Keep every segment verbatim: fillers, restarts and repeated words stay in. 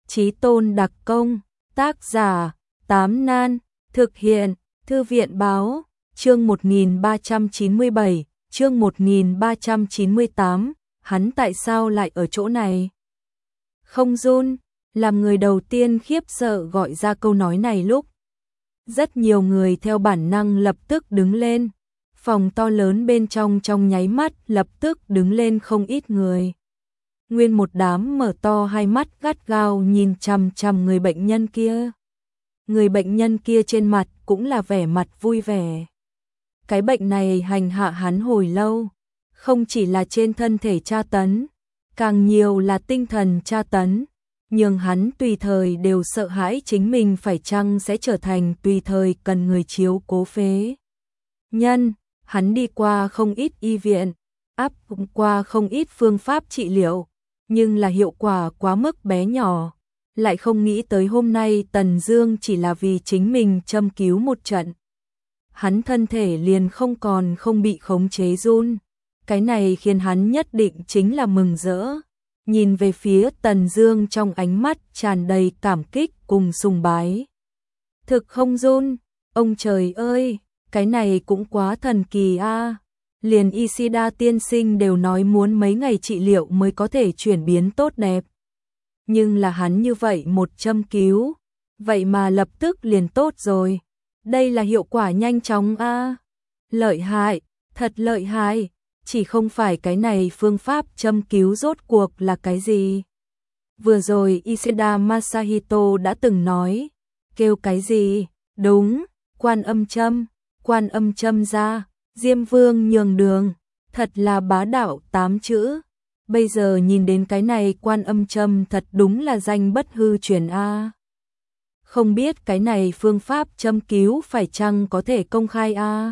Chí Tôn đặc công, tác giả, Tám Nan, thực hiện, Thư viện báo, chương một nghìn ba trăm chín mươi bảy, chương một nghìn ba trăm chín mươi tám, hắn tại sao lại ở chỗ này? Không Jun, làm người đầu tiên khiếp sợ gọi ra câu nói này lúc. Rất nhiều người theo bản năng lập tức đứng lên, phòng to lớn bên trong trong nháy mắt lập tức đứng lên không ít người. Nguyên một đám mở to hai mắt gắt gao nhìn chằm chằm người bệnh nhân kia. Người bệnh nhân kia trên mặt cũng là vẻ mặt vui vẻ. Cái bệnh này hành hạ hắn hồi lâu, không chỉ là trên thân thể tra tấn, càng nhiều là tinh thần tra tấn, nhưng hắn tùy thời đều sợ hãi chính mình phải chăng sẽ trở thành tùy thời cần người chiếu cố phế nhân. Hắn đi qua không ít y viện, áp qua không ít phương pháp trị liệu, nhưng là hiệu quả quá mức bé nhỏ. Lại không nghĩ tới hôm nay Tần Dương chỉ là vì chính mình châm cứu một trận, hắn thân thể liền không còn không bị khống chế run. Cái này khiến hắn nhất định chính là mừng rỡ. Nhìn về phía Tần Dương trong ánh mắt tràn đầy cảm kích cùng sùng bái. Thực không run, ông trời ơi, cái này cũng quá thần kỳ a. À. Liền Ishida tiên sinh đều nói muốn mấy ngày trị liệu mới có thể chuyển biến tốt đẹp. Nhưng là hắn như vậy một châm cứu, vậy mà lập tức liền tốt rồi. Đây là hiệu quả nhanh chóng a. À. Lợi hại, thật lợi hại. Chỉ không phải cái này phương pháp châm cứu rốt cuộc là cái gì. Vừa rồi Ishida Masahito đã từng nói, kêu cái gì? Đúng, Quan Âm châm, Quan Âm châm ra, Diêm Vương nhường đường, thật là bá đạo tám chữ. Bây giờ nhìn đến cái này Quan Âm châm thật đúng là danh bất hư truyền a. Không biết cái này phương pháp châm cứu phải chăng có thể công khai a?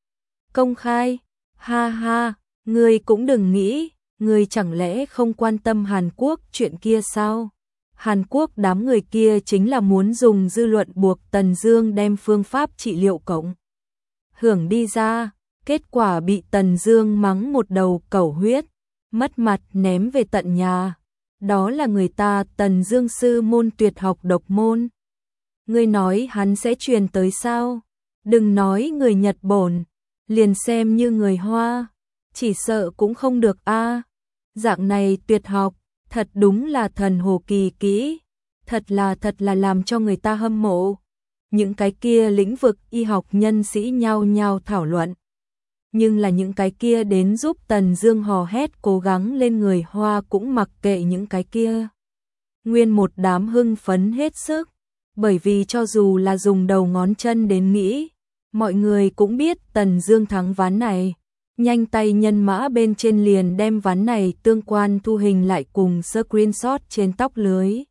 Công khai? Ha ha, ngươi cũng đừng nghĩ, ngươi chẳng lẽ không quan tâm Hàn Quốc chuyện kia sao? Hàn Quốc đám người kia chính là muốn dùng dư luận buộc Tần Dương đem phương pháp trị liệu cộng hưởng đi ra, kết quả bị Tần Dương mắng một đầu cẩu huyết, mất mặt ném về tận nhà. Đó là người ta Tần Dương sư môn tuyệt học độc môn. Ngươi nói hắn sẽ truyền tới sao? Đừng nói người Nhật Bản, liền xem như người Hoa, chỉ sợ cũng không được a. À. Dạng này tuyệt học, thật đúng là thần hồ kỳ kỹ, thật là thật là làm cho người ta hâm mộ. Những cái kia lĩnh vực y học nhân sĩ nhao nhao thảo luận, nhưng là những cái kia đến giúp Tần Dương hò hét cố gắng lên người Hoa cũng mặc kệ những cái kia. Nguyên một đám hưng phấn hết sức, bởi vì cho dù là dùng đầu ngón chân đến nghĩ, mọi người cũng biết Tần Dương thắng ván này. Nhanh tay nhân mã bên trên liền đem ván này tương quan thu hình lại cùng screenshot trên tóc lưới.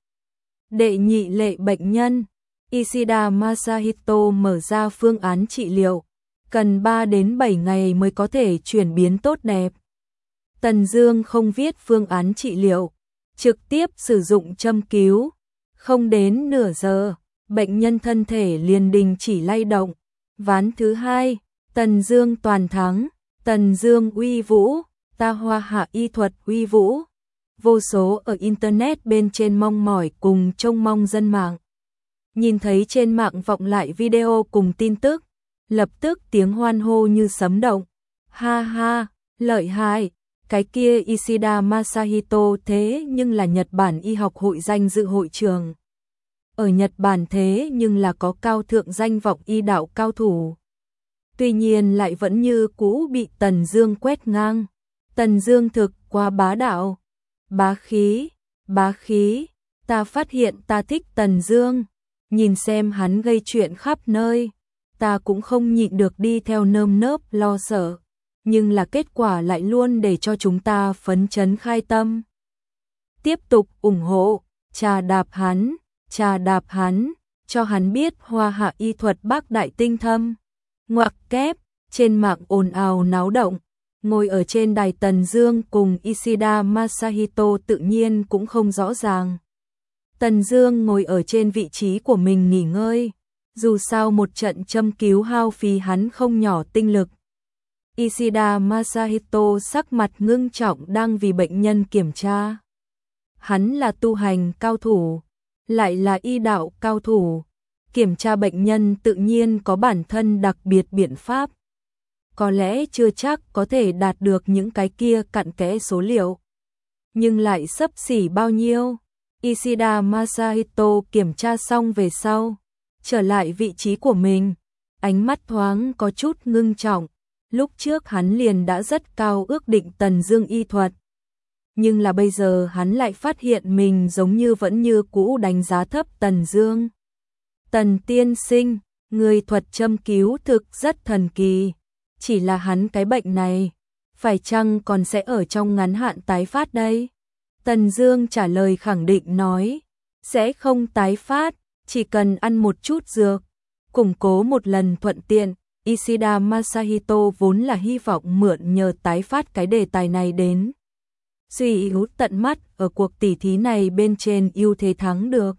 Đệ nhị lệ bệnh nhân, Ishida Masahito mở ra phương án trị liệu, cần ba đến bảy ngày mới có thể chuyển biến tốt đẹp. Tần Dương không viết phương án trị liệu, trực tiếp sử dụng châm cứu, không đến nửa giờ, bệnh nhân thân thể liền đình chỉ lay động. Ván thứ hai, Tần Dương toàn thắng. Tần Dương uy vũ, ta Hoa Hạ y thuật uy vũ. Vô số ở internet bên trên mong mỏi cùng trông mong dân mạng. Nhìn thấy trên mạng vọng lại video cùng tin tức, lập tức tiếng hoan hô như sấm động. Ha ha, lợi hại, cái kia Ishida Masahito thế nhưng là Nhật Bản y học hội danh dự hội trường. Ở Nhật Bản thế nhưng là có cao thượng danh vọng y đạo cao thủ. Tuy nhiên lại vẫn như cũ bị Tần Dương quét ngang. Tần Dương thực quá bá đạo, bá khí, bá khí. Ta phát hiện ta thích Tần Dương, nhìn xem hắn gây chuyện khắp nơi, ta cũng không nhịn được đi theo nơm nớp lo sợ, nhưng là kết quả lại luôn để cho chúng ta phấn chấn khai tâm. Tiếp tục ủng hộ, trà đạp hắn, trà đạp hắn, cho hắn biết Hoa Hạ y thuật bác đại tinh thâm. Ngoặc kép, trên mạng ồn ào náo động, ngồi ở trên đài Tần Dương cùng Ishida Masahito tự nhiên cũng không rõ ràng. Tần Dương ngồi ở trên vị trí của mình nghỉ ngơi, dù sao một trận châm cứu hao phí hắn không nhỏ tinh lực. Ishida Masahito sắc mặt ngưng trọng đang vì bệnh nhân kiểm tra. Hắn là tu hành cao thủ, lại là y đạo cao thủ, kiểm tra bệnh nhân tự nhiên có bản thân đặc biệt biện pháp. Có lẽ chưa chắc có thể đạt được những cái kia cặn kẽ số liệu, nhưng lại xấp xỉ bao nhiêu. Ishida Masahito kiểm tra xong về sau, trở lại vị trí của mình, ánh mắt thoáng có chút ngưng trọng. Lúc trước hắn liền đã rất cao ước định Tần Dương y thuật, nhưng là bây giờ hắn lại phát hiện mình giống như vẫn như cũ đánh giá thấp Tần Dương. Tần tiên sinh, người thuật châm cứu thực rất thần kỳ, chỉ là hắn cái bệnh này, phải chăng còn sẽ ở trong ngắn hạn tái phát đây? Tần Dương trả lời khẳng định nói, sẽ không tái phát, chỉ cần ăn một chút dược, củng cố một lần thuận tiện. Ishida Masahito vốn là hy vọng mượn nhờ tái phát cái đề tài này đến suy yếu tận mắt ở cuộc tỉ thí này bên trên ưu thế thắng được.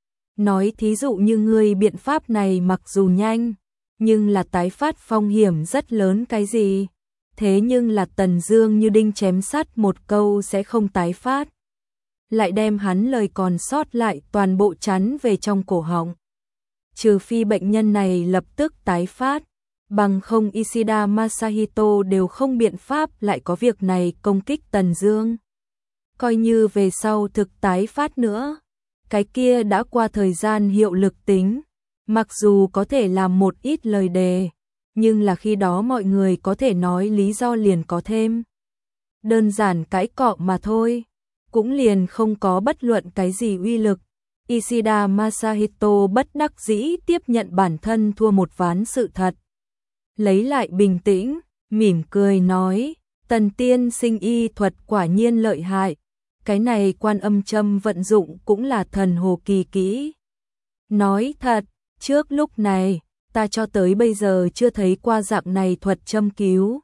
Nói thí dụ như ngươi biện pháp này mặc dù nhanh, nhưng là tái phát phong hiểm rất lớn cái gì? Thế nhưng là Tần Dương như đinh chém sắt một câu sẽ không tái phát, lại đem hắn lời còn sót lại toàn bộ chắn về trong cổ họng. Trừ phi bệnh nhân này lập tức tái phát, bằng không Ishida Masahito đều không biện pháp lại có việc này công kích Tần Dương. Coi như về sau thực tái phát nữa, cái kia đã qua thời gian hiệu lực tính, mặc dù có thể làm một ít lời đề, nhưng là khi đó mọi người có thể nói lý do liền có thêm. Đơn giản cãi cọ mà thôi, cũng liền không có bất luận cái gì uy lực. Ishida Masahito bất đắc dĩ tiếp nhận bản thân thua một ván sự thật. Lấy lại bình tĩnh, mỉm cười nói, Tần tiên sinh y thuật quả nhiên lợi hại, cái này Quan Âm châm vận dụng cũng là thần hồ kỳ kỹ. Nói thật, trước lúc này, ta cho tới bây giờ chưa thấy qua dạng này thuật châm cứu.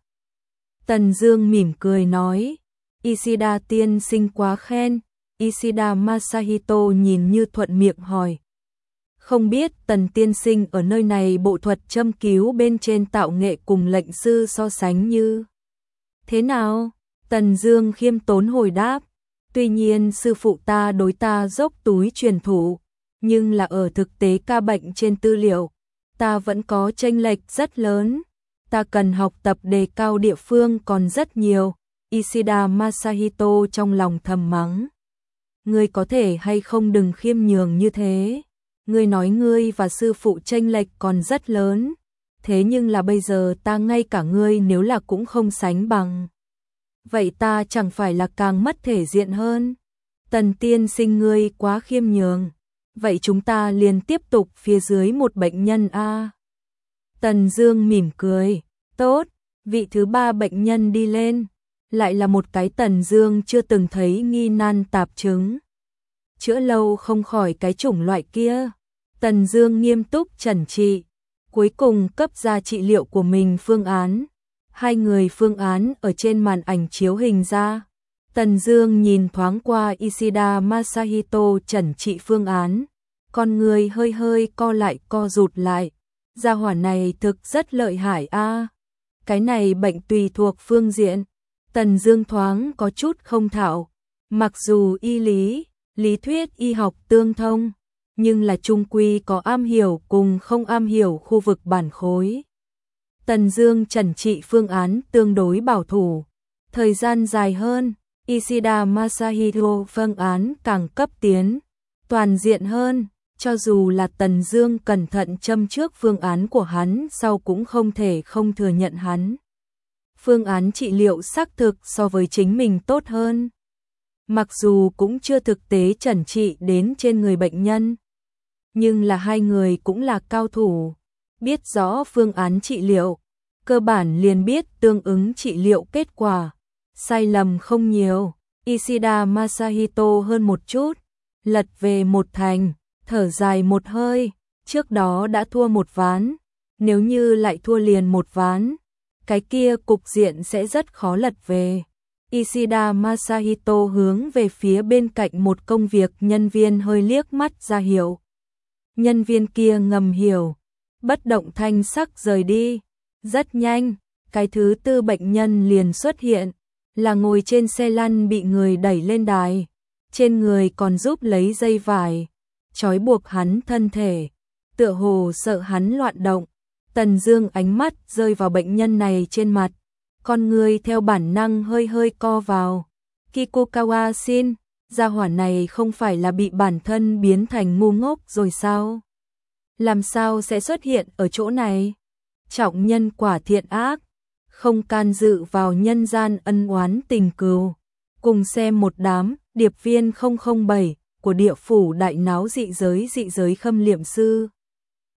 Tần Dương mỉm cười nói, Ishida tiên sinh quá khen. Ishida Masahito nhìn như thuận miệng hỏi, không biết Tần tiên sinh ở nơi này bộ thuật châm cứu bên trên tạo nghệ cùng lệnh sư so sánh như thế nào? Tần Dương khiêm tốn hồi đáp, tuy nhiên sư phụ ta đối ta dốc túi truyền thụ, nhưng là ở thực tế ca bệnh trên tư liệu, ta vẫn có chênh lệch rất lớn, ta cần học tập đề cao địa phương còn rất nhiều. Ishida Masahito trong lòng thầm mắng, ngươi có thể hay không đừng khiêm nhường như thế, ngươi nói ngươi và sư phụ chênh lệch còn rất lớn, thế nhưng là bây giờ ta ngay cả ngươi nếu là cũng không sánh bằng, vậy ta chẳng phải là càng mất thể diện hơn? Tần tiên sinh ngươi quá khiêm nhường, vậy chúng ta liền tiếp tục phía dưới một bệnh nhân a. Tần Dương mỉm cười, tốt, vị thứ ba bệnh nhân đi lên, lại là một cái Tần Dương chưa từng thấy nghi nan tạp chứng, chữa lâu không khỏi cái chủng loại kia. Tần Dương nghiêm túc chẩn trị, cuối cùng cấp ra trị liệu của mình phương án. Hai người phương án ở trên màn ảnh chiếu hình ra. Tần Dương nhìn thoáng qua Ishida Masahito chẩn trị phương án, con người hơi hơi co lại co rụt lại. Gia hỏa này thực rất lợi hại a. Cái này bệnh tùy thuộc phương diện, Tần Dương thoáng có chút không thạo. Mặc dù y lý, lý thuyết y học tương thông, nhưng là chung quy có am hiểu cùng không am hiểu khu vực bản khối. Tần Dương chẩn trị phương án tương đối bảo thủ, thời gian dài hơn. Ishida Masahito phương án càng cấp tiến, toàn diện hơn, cho dù là Tần Dương cẩn thận châm trước phương án của hắn sau cũng không thể không thừa nhận hắn. Phương án trị liệu xác thực so với chính mình tốt hơn. Mặc dù cũng chưa thực tế chẩn trị đến trên người bệnh nhân, nhưng là hai người cũng là cao thủ, biết rõ phương án trị liệu, cơ bản liền biết tương ứng trị liệu kết quả, sai lầm không nhiều. Ishida Masahito hơn một chút, lật về một thành, thở dài một hơi, trước đó đã thua một ván, nếu như lại thua liền một ván, cái kia cục diện sẽ rất khó lật về. Ishida Masahito hướng về phía bên cạnh một công việc nhân viên hơi liếc mắt ra hiệu. Nhân viên kia ngầm hiểu, bất động thanh sắc rời đi. Rất nhanh, cái thứ tư bệnh nhân liền xuất hiện, là ngồi trên xe lăn bị người đẩy lên đài, trên người còn giúp lấy dây vải, trói buộc hắn thân thể, tựa hồ sợ hắn loạn động. Tần Dương ánh mắt rơi vào bệnh nhân này trên mặt, con người theo bản năng hơi hơi co vào. Kikukawa-shin, gia hỏa này không phải là bị bản thân biến thành ngu ngốc rồi sao? Làm sao sẽ xuất hiện ở chỗ này? Trọng nhân quả thiện ác, không can dự vào nhân gian ân oán tình cừu. Cùng xem một đám điệp viên không không bảy của địa phủ đại náo dị giới dị giới khâm liệm sư.